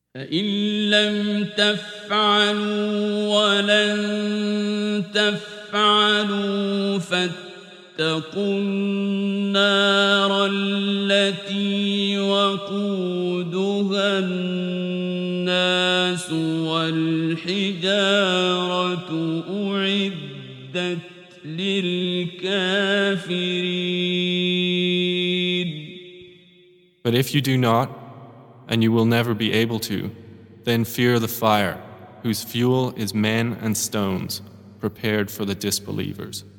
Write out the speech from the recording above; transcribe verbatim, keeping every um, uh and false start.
فإن لم تفعلوا ولن تفعلوا فاتقوا النار التي وقودها الناس والحجارة أعدت للكافرين. But if you do not, and you will never be able to, then fear the fire, whose fuel is men and stones, prepared for the disbelievers.